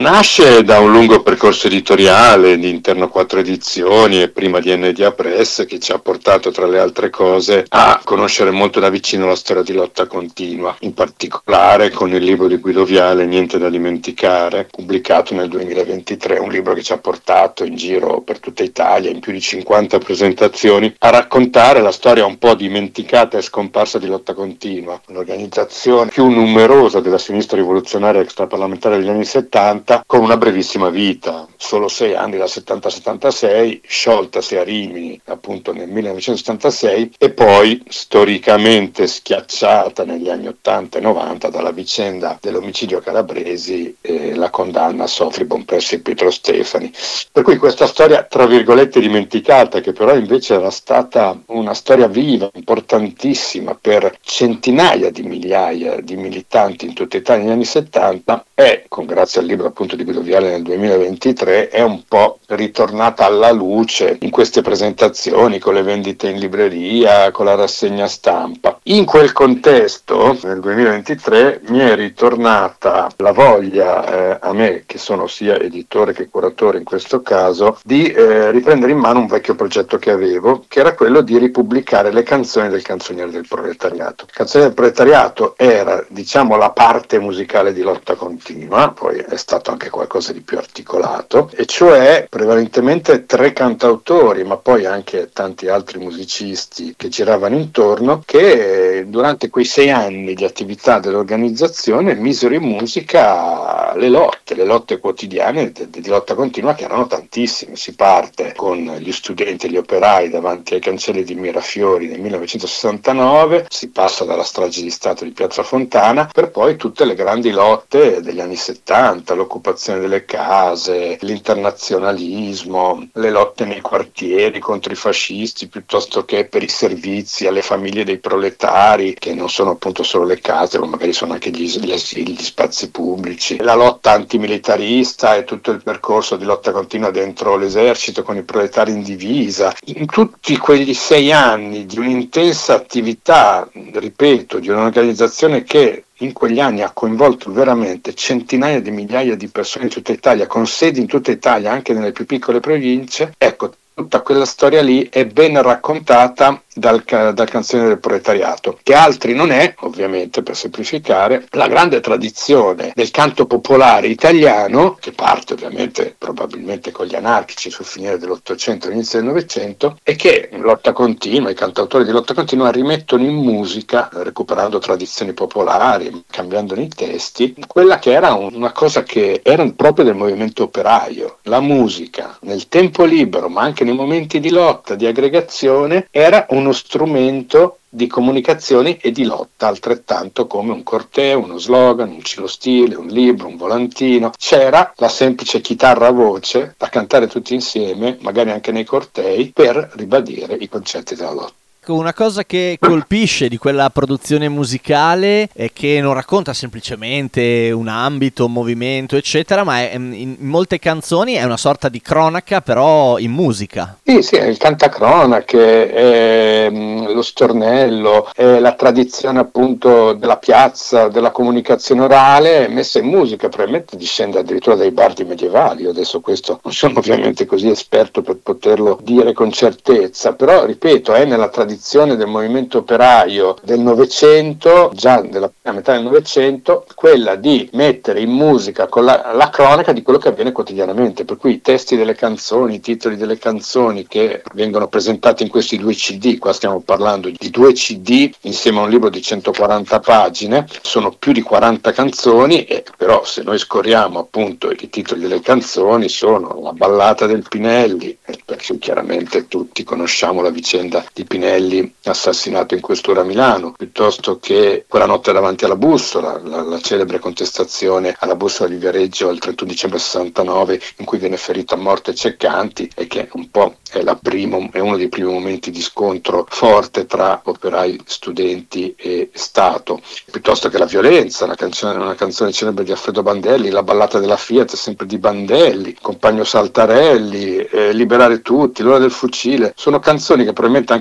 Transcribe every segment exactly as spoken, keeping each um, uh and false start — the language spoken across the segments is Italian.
Nasce da un lungo percorso editoriale di interno quattro edizioni e prima di N D A Press, che ci ha portato tra le altre cose a conoscere molto da vicino la storia di Lotta Continua, in particolare con il libro di Guido Viale Niente da dimenticare, pubblicato nel duemilaventitré, un libro che ci ha portato in giro per tutta Italia in più di cinquanta presentazioni a raccontare la storia un po' dimenticata e scomparsa di Lotta Continua, l'organizzazione più numerosa della sinistra rivoluzionaria extraparlamentare degli anni settanta, con una brevissima vita, solo sei anni, dal settanta settantasei, scioltasi a Rimini appunto nel millenovecentosettantasei e poi storicamente schiacciata negli anni ottanta e novanta dalla vicenda dell'omicidio Calabresi e la condanna a Sofri Bompressi e Pietro Stefani. Per cui questa storia tra virgolette dimenticata, che però invece era stata una storia viva, importantissima per centinaia di migliaia di militanti in tutta Italia negli anni settanta, è, con grazie al libro appunto di Guido Viale nel duemilaventitré, è un po' ritornata alla luce in queste presentazioni, con le vendite in libreria, con la rassegna stampa. In quel contesto, nel duemilaventitré, mi è ritornata la voglia, eh, a me, che sono sia editore che curatore in questo caso, di eh, riprendere in mano un vecchio progetto che avevo, che era quello di ripubblicare le canzoni del Canzoniere del Proletariato. Il Canzoniere del Proletariato era, diciamo, la parte musicale di Lotta Continua, poi è stato anche qualcosa di più articolato, e cioè prevalentemente tre cantautori, ma poi anche tanti altri musicisti che giravano intorno, che durante quei sei anni di attività dell'organizzazione misero in musica le lotte, le lotte quotidiane di, di Lotta Continua, che erano tantissime. Si parte con gli studenti e gli operai davanti ai cancelli di Mirafiori nel millenovecentosessantanove, si passa dalla strage di Stato di Piazza Fontana, per poi tutte le grandi lotte degli anni settanta, l'occupazione delle case, l'internazionalismo, le lotte nei quartieri contro i fascisti, piuttosto che per i servizi alle famiglie dei proletari, che non sono appunto solo le case, ma magari sono anche gli, gli asili, gli spazi pubblici, la lotta antimilitarista e tutto il percorso di lotta continua dentro l'esercito con i proletari in divisa. In tutti quegli sei anni di un'intensa attività, ripeto, di un'organizzazione che in quegli anni ha coinvolto veramente centinaia di migliaia di persone in tutta Italia, con sedi in tutta Italia, anche nelle più piccole province, ecco, tutta quella storia lì è ben raccontata dal, dal Canzoniere del Proletariato, che altri non è, ovviamente, per semplificare, la grande tradizione del canto popolare italiano, che parte ovviamente probabilmente con gli anarchici sul finire dell'Ottocento e all'inizio del Novecento, e che in Lotta Continua, i cantautori di Lotta Continua rimettono in musica, recuperando tradizioni popolari, cambiandone i testi, quella che era un, una cosa che era proprio del movimento operaio. La musica nel tempo libero, ma anche nei momenti di lotta, di aggregazione, era uno strumento di comunicazione e di lotta, altrettanto come un corteo, uno slogan, un cilostile, un libro, un volantino. C'era la semplice chitarra a voce da cantare tutti insieme, magari anche nei cortei, per ribadire i concetti della lotta. Una cosa che colpisce di quella produzione musicale è che non racconta semplicemente un ambito, un movimento, eccetera, ma è, in molte canzoni è una sorta di cronaca, però in musica. Sì, sì, è il cantacronache, è lo stornello, è la tradizione appunto della piazza, della comunicazione orale messa in musica, probabilmente discende addirittura dai bardi medievali. Io adesso questo non sono ovviamente così esperto per poterlo dire con certezza, però ripeto, è nella tradizione del movimento operaio del Novecento, già della prima metà del Novecento, quella di mettere in musica con la, la cronaca di quello che avviene quotidianamente, per cui i testi delle canzoni, i titoli delle canzoni che vengono presentati in questi due C D, qua stiamo parlando di due C D insieme a un libro di centoquaranta pagine, sono più di quaranta canzoni, e però se noi scorriamo appunto i titoli delle canzoni sono La ballata del Pinelli, perché chiaramente tutti conosciamo la vicenda di Pinelli assassinato in questura a Milano, piuttosto che Quella notte davanti alla bussola, la, la celebre contestazione alla bussola di Viareggio il trentuno dicembre sessantanove, in cui viene ferito a morte Ceccanti, e che un po' è, la primo, è uno dei primi momenti di scontro forte tra operai, studenti e Stato, piuttosto che La violenza, una canzone, una canzone celebre di Alfredo Bandelli, La ballata della Fiat, sempre di Bandelli, Compagno Saltarelli, eh, Liberare tutti, L'ora del fucile. Sono canzoni che probabilmente anche per molti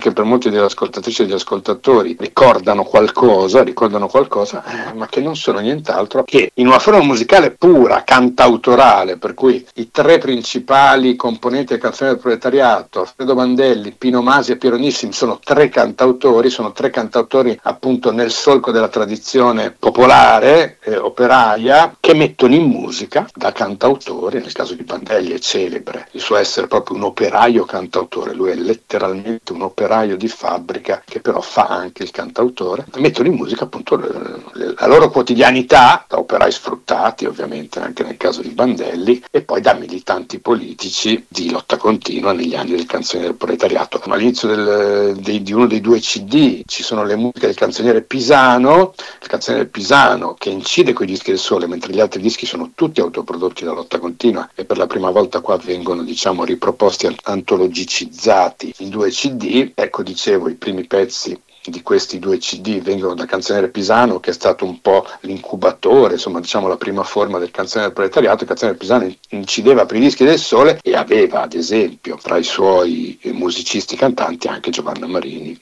ascoltatrici e delle ascoltatrici e degli ascoltatori ricordano qualcosa, ricordano qualcosa, eh, ma che non sono nient'altro che in una forma musicale pura, cantautorale, per cui i tre principali componenti del Canzone del Proletariato, Alfredo Bandelli, Pino Masi e Piero Nissimi, sono tre cantautori, sono tre cantautori appunto nel solco della tradizione popolare, eh, operaia, che mettono in musica da cantautori. Nel caso di Bandelli è celebre il suo essere proprio un operaio cantautore, lui è letteralmente un operaio di fabbrica che però fa anche il cantautore, mettono in musica appunto le, le, la loro quotidianità, da operai sfruttati ovviamente anche nel caso di Bandelli, e poi da militanti politici di lotta continua negli anni del Canzoniere del Proletariato. Ma all'inizio del, dei, di uno dei due C D ci sono le musiche del canzoniere Pisano, il canzoniere Pisano che incide con i dischi del Sole, mentre gli altri dischi sono tutti autoprodotti da lotta continua, e per la prima volta qua vengono, diciamo, riproposti, antologicizzati in due C D. Ecco, dicevo, i primi pezzi di questi due C D vengono da Canzoniere Pisano, che è stato un po' l'incubatore, insomma, diciamo la prima forma del Canzoniere del Proletariato. Il Canzoniere Pisano incideva per i dischi del Sole e aveva, ad esempio, tra i suoi musicisti cantanti anche Giovanna Marini.